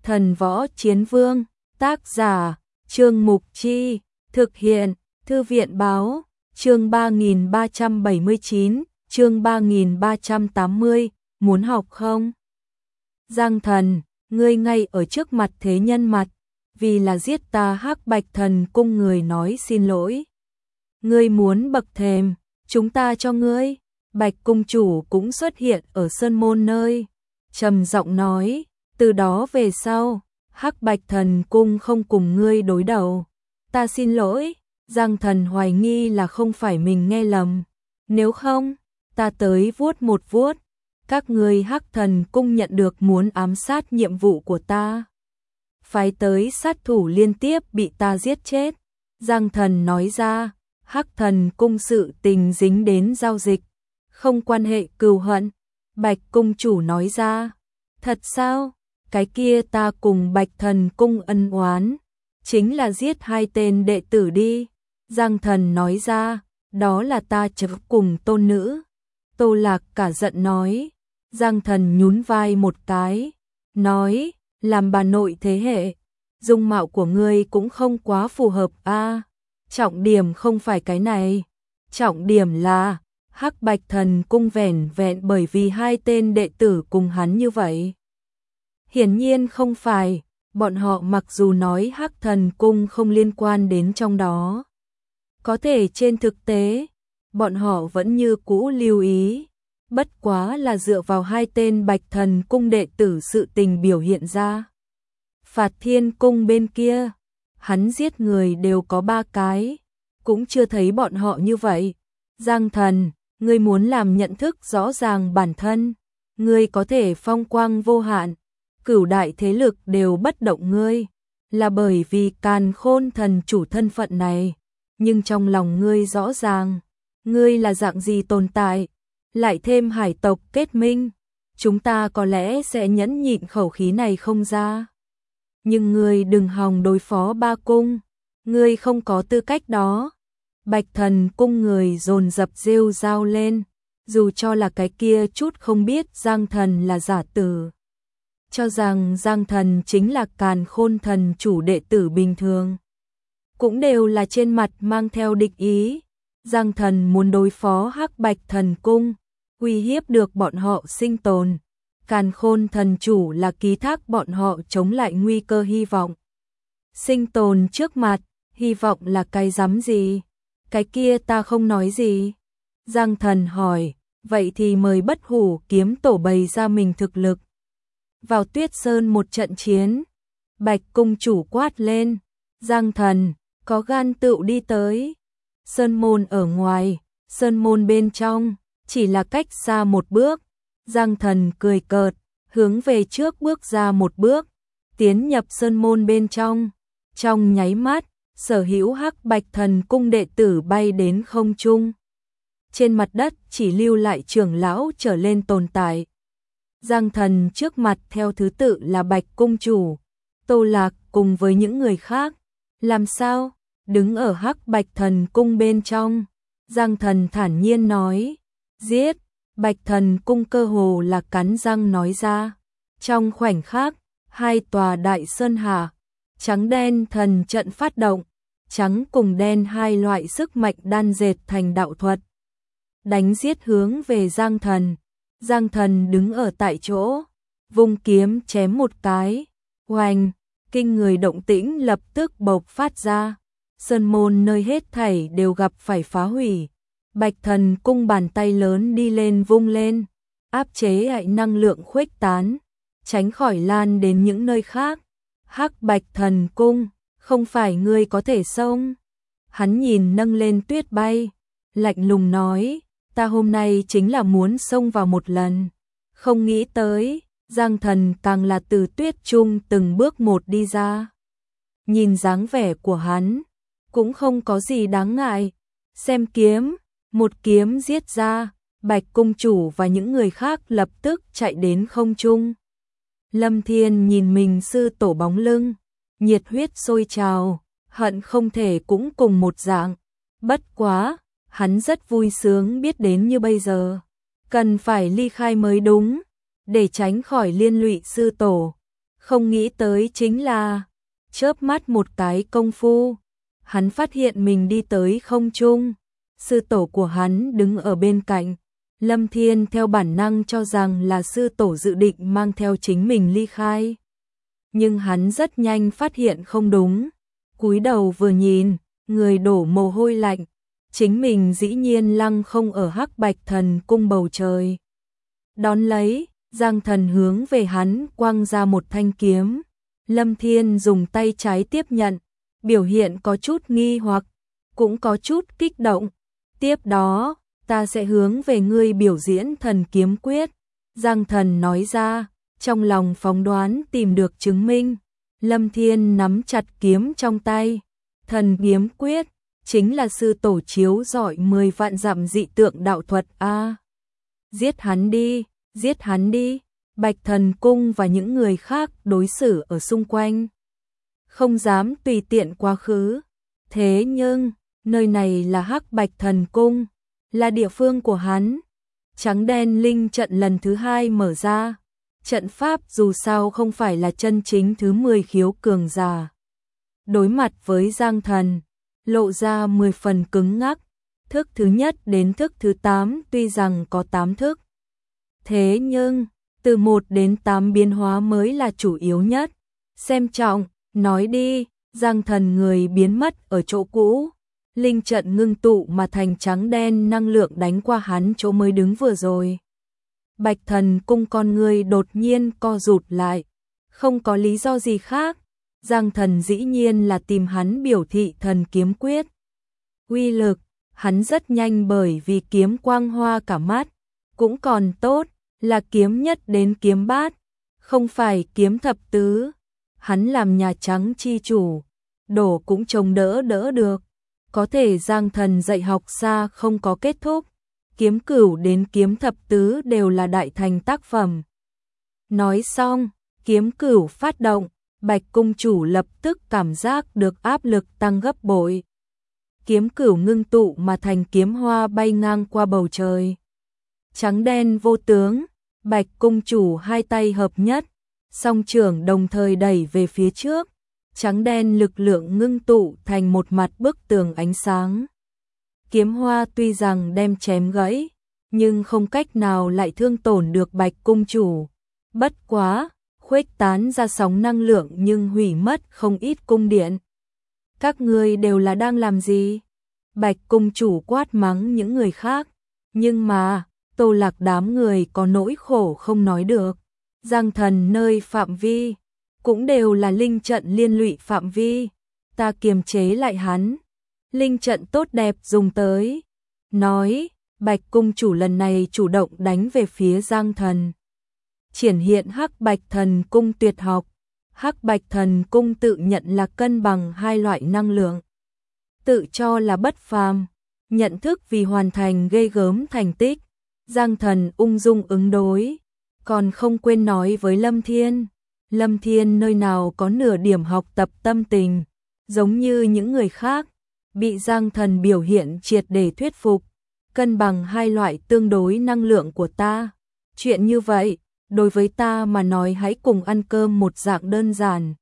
Thần Võ Chiến Vương, tác giả, Trương Mục Chi, thực hiện, Thư viện Báo, chương 3379, chương 3380, muốn học không? Giang Thần, ngươi ngay ở trước mặt thế nhân mặt, vì là giết ta Hắc Bạch Thần Cung người nói xin lỗi. Ngươi muốn bậc thềm, chúng ta cho ngươi. Bạch Cung chủ cũng xuất hiện ở Sơn Môn nơi, trầm giọng nói, từ đó về sau, Hắc Bạch Thần Cung không cùng ngươi đối đầu. Ta xin lỗi. Giang Thần hoài nghi là không phải mình nghe lầm, nếu không, ta tới vuốt một vuốt. Các ngươi Hắc Thần Cung nhận được muốn ám sát nhiệm vụ của ta, phái tới sát thủ liên tiếp bị ta giết chết. Giang Thần nói ra, Hắc Thần Cung sự tình dính đến giao dịch, không quan hệ cừu hận. Bạch Cung chủ nói ra, thật sao? Cái kia ta cùng Bạch Thần Cung ân oán, chính là giết hai tên đệ tử đi. Giang Thần nói ra, đó là ta chớ cùng tôn nữ. Tô Lạc cả giận nói. Giang Thần nhún vai một cái, nói, làm bà nội thế hệ, dung mạo của ngươi cũng không quá phù hợp a. Trọng điểm không phải cái này, trọng điểm là Hắc Bạch Thần Cung vẻn vẹn bởi vì hai tên đệ tử cùng hắn như vậy. Hiển nhiên không phải, bọn họ mặc dù nói Hắc Thần Cung không liên quan đến trong đó, có thể trên thực tế, bọn họ vẫn như cũ lưu ý, bất quá là dựa vào hai tên Bạch Thần Cung đệ tử sự tình biểu hiện ra. Phạt Thiên Cung bên kia, hắn giết người đều có 3 cái, cũng chưa thấy bọn họ như vậy. Giang Thần, ngươi muốn làm nhận thức rõ ràng bản thân, ngươi có thể phong quang vô hạn, cửu đại thế lực đều bất động ngươi, là bởi vì Càn Khôn Thần chủ thân phận này, nhưng trong lòng ngươi rõ ràng, ngươi là dạng gì tồn tại, lại thêm hải tộc kết minh, chúng ta có lẽ sẽ nhẫn nhịn khẩu khí này không ra. Nhưng ngươi đừng hòng đối phó ba cung, ngươi không có tư cách đó. Bạch Thần Cung người dồn dập rêu rao lên, dù cho là cái kia chút không biết Giang Thần là giả tử, cho rằng Giang Thần chính là Càn Khôn Thần chủ đệ tử bình thường, cũng đều là trên mặt mang theo địch ý. Giang Thần muốn đối phó Hắc Bạch Thần Cung, uy hiếp được bọn họ sinh tồn. Càn Khôn Thần chủ là ký thác bọn họ chống lại nguy cơ hy vọng. Sinh tồn trước mặt, hy vọng là cái rắm gì? Cái kia ta không nói gì. Giang Thần hỏi, vậy thì mời Bất Hủ Kiếm Tổ bày ra mình thực lực. Vào Tuyết Sơn một trận chiến, Bạch Cung chủ quát lên, Giang Thần, có gan tựu đi tới. Sơn môn ở ngoài, sơn môn bên trong, chỉ là cách xa một bước. Giang Thần cười cợt, hướng về trước bước ra một bước, tiến nhập sơn môn bên trong. Trong nháy mắt, sở hữu Hắc Bạch Thần Cung đệ tử bay đến không trung. Trên mặt đất chỉ lưu lại trưởng lão trở lên tồn tại. Giang Thần trước mặt theo thứ tự là Bạch Cung chủ, Tô Lạc cùng với những người khác. Làm sao? Đứng ở Hắc Bạch Thần Cung bên trong, Giang Thần thản nhiên nói, giết. Bạch Thần Cung cơ hồ là cắn răng nói ra. Trong khoảnh khắc, hai tòa đại sơn hà, trắng đen thần trận phát động, trắng cùng đen hai loại sức mạnh đan dệt thành đạo thuật, đánh giết hướng về Giang Thần. Giang Thần đứng ở tại chỗ, vung kiếm chém một cái, oanh, kinh người động tĩnh lập tức bộc phát ra. Sơn môn nơi hết thảy đều gặp phải phá hủy. Bạch Thần Cung bàn tay lớn đi lên vung lên, áp chế lại năng lượng khuếch tán, tránh khỏi lan đến những nơi khác. Hắc Bạch Thần Cung, không phải ngươi có thể xông. Hắn nhìn nâng lên tuyết bay, lạnh lùng nói, ta hôm nay chính là muốn xông vào một lần. Không nghĩ tới, Giang Thần càng là từ tuyết trung từng bước một đi ra. Nhìn dáng vẻ của hắn, cũng không có gì đáng ngại. Xem kiếm, một kiếm giết ra, Bạch Cung chủ và những người khác lập tức chạy đến không trung. Lâm Thiên nhìn mình sư tổ bóng lưng, nhiệt huyết sôi trào, hận không thể cũng cùng một dạng. Bất quá, hắn rất vui sướng biết đến như bây giờ, cần phải ly khai mới đúng, để tránh khỏi liên lụy sư tổ. Không nghĩ tới chính là, chớp mắt một cái công phu, hắn phát hiện mình đi tới không trung, sư tổ của hắn đứng ở bên cạnh. Lâm Thiên theo bản năng cho rằng là sư tổ dự định mang theo chính mình ly khai. Nhưng hắn rất nhanh phát hiện không đúng, cúi đầu vừa nhìn, người đổ mồ hôi lạnh, chính mình dĩ nhiên lăng không ở Hắc Bạch Thần cung bầu trời. Đón lấy, Giang Thần hướng về hắn quăng ra một thanh kiếm. Lâm Thiên dùng tay trái tiếp nhận, biểu hiện có chút nghi hoặc, cũng có chút kích động. Tiếp đó, ta sẽ hướng về ngươi biểu diễn thần kiếm quyết. Giang Thần nói ra, trong lòng phỏng đoán tìm được chứng minh. Lâm Thiên nắm chặt kiếm trong tay. Thần kiếm quyết, chính là sư tổ chiếu rọi 10 vạn dặm dị tượng đạo thuật a. Giết hắn đi, giết hắn đi. Bạch Thần cung và những người khác đối xử ở xung quanh, không dám tùy tiện quá khứ. Thế nhưng, nơi này là Hắc Bạch Thần cung, là địa phương của hắn. Trắng đen linh trận lần thứ 2 mở ra. Trận pháp dù sao không phải là chân chính thứ 10 khiếu cường giả. Đối mặt với Giang Thần, lộ ra 10 phần cứng ngắc. Thức thứ nhất đến thức thứ 8 tuy rằng có 8 thức. Thế nhưng, từ 1 đến 8 biến hóa mới là chủ yếu nhất. Xem trọng, nói đi, Giang Thần người biến mất ở chỗ cũ. Linh trận ngưng tụ mà thành trắng đen năng lượng đánh qua hắn chỗ mới đứng vừa rồi. Bạch Thần cung con người đột nhiên co rụt lại. Không có lý do gì khác. Giang Thần dĩ nhiên là tìm hắn biểu thị thần kiếm quyết. Uy lực, hắn rất nhanh bởi vì kiếm quang hoa cả mắt. Cũng còn tốt, là kiếm nhất đến kiếm bát, không phải kiếm thập tứ. Hắn làm Nhà Trắng chi chủ, đổ cũng trông đỡ được. Có thể Giang Thần dạy học xa không có kết thúc. Kiếm cửu đến kiếm thập tứ đều là đại thành tác phẩm. Nói xong, kiếm cửu phát động, Bạch cung chủ lập tức cảm giác được áp lực tăng gấp bội. Kiếm cửu ngưng tụ mà thành kiếm hoa bay ngang qua bầu trời. Trắng đen vô tướng, Bạch cung chủ hai tay hợp nhất, song trưởng đồng thời đẩy về phía trước. Trắng đen lực lượng ngưng tụ thành một mặt bức tường ánh sáng. Kiếm hoa tuy rằng đem chém gãy, nhưng không cách nào lại thương tổn được Bạch cung chủ. Bất quá, khuếch tán ra sóng năng lượng nhưng hủy mất không ít cung điện. Các ngươi đều là đang làm gì? Bạch cung chủ quát mắng những người khác. Nhưng mà, Tô Lạc đám người có nỗi khổ không nói được. Giang Thần nơi phạm vi, cũng đều là linh trận liên lụy phạm vi. Ta kiềm chế lại hắn. Linh trận tốt đẹp dùng tới. Nói, Bạch cung chủ lần này chủ động đánh về phía Giang Thần. Triển hiện Hắc Bạch Thần cung tuyệt học. Hắc Bạch Thần cung tự nhận là cân bằng hai loại năng lượng. Tự cho là bất phàm, nhận thức vì hoàn thành ghê gớm thành tích. Giang Thần ung dung ứng đối, còn không quên nói với Lâm Thiên. Lâm Thiên nơi nào có nửa điểm học tập tâm tình, giống như những người khác, bị Giang Thần biểu hiện triệt để thuyết phục. Cân bằng hai loại tương đối năng lượng của ta. Chuyện như vậy, đối với ta mà nói hãy cùng ăn cơm một dạng đơn giản.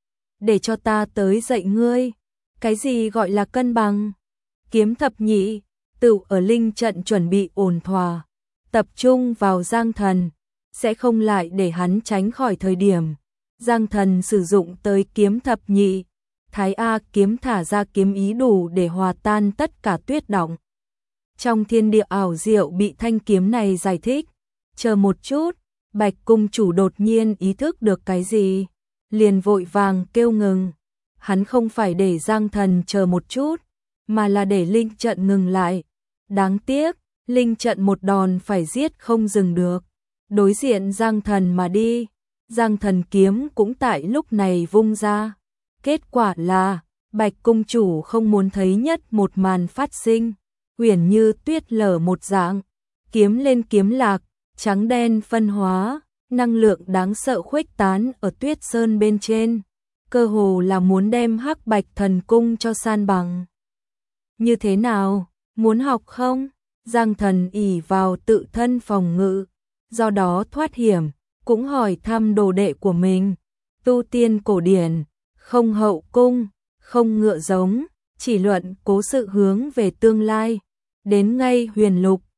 Để cho ta tới dạy ngươi, cái gì gọi là cân bằng? Kiếm thập nhị, tự ở linh trận chuẩn bị ổn thỏa, tập trung vào Giang Thần, sẽ không lại để hắn tránh khỏi thời điểm. Giang Thần sử dụng tới kiếm thập nhị, Thái A kiếm thả ra kiếm ý đủ để hòa tan tất cả tuyết động. Trong thiên địa ảo diệu bị thanh kiếm này giải thích. Chờ một chút, Bạch cung chủ đột nhiên ý thức được cái gì, liền vội vàng kêu ngừng. Hắn không phải để Giang Thần chờ một chút, mà là để linh trận ngừng lại. Đáng tiếc, linh trận một đòn phải giết không dừng được. Đối diện Giang Thần mà đi, Giang Thần kiếm cũng tại lúc này vung ra. Kết quả là, Bạch cung chủ không muốn thấy nhất một màn phát sinh, uyển như tuyết lở một dạng, kiếm lên kiếm lạc, trắng đen phân hóa, năng lượng đáng sợ khuếch tán ở tuyết sơn bên trên, cơ hồ là muốn đem Hắc Bạch Thần cung cho san bằng. Như thế nào, muốn học không? Giang Thần ỷ vào tự thân phòng ngự, do đó thoát hiểm, cũng hỏi thăm đồ đệ của mình. tu tiên cổ điển, không hậu cung, không ngựa giống, chỉ luận cố sự hướng về tương lai. Đến ngay huyền lục,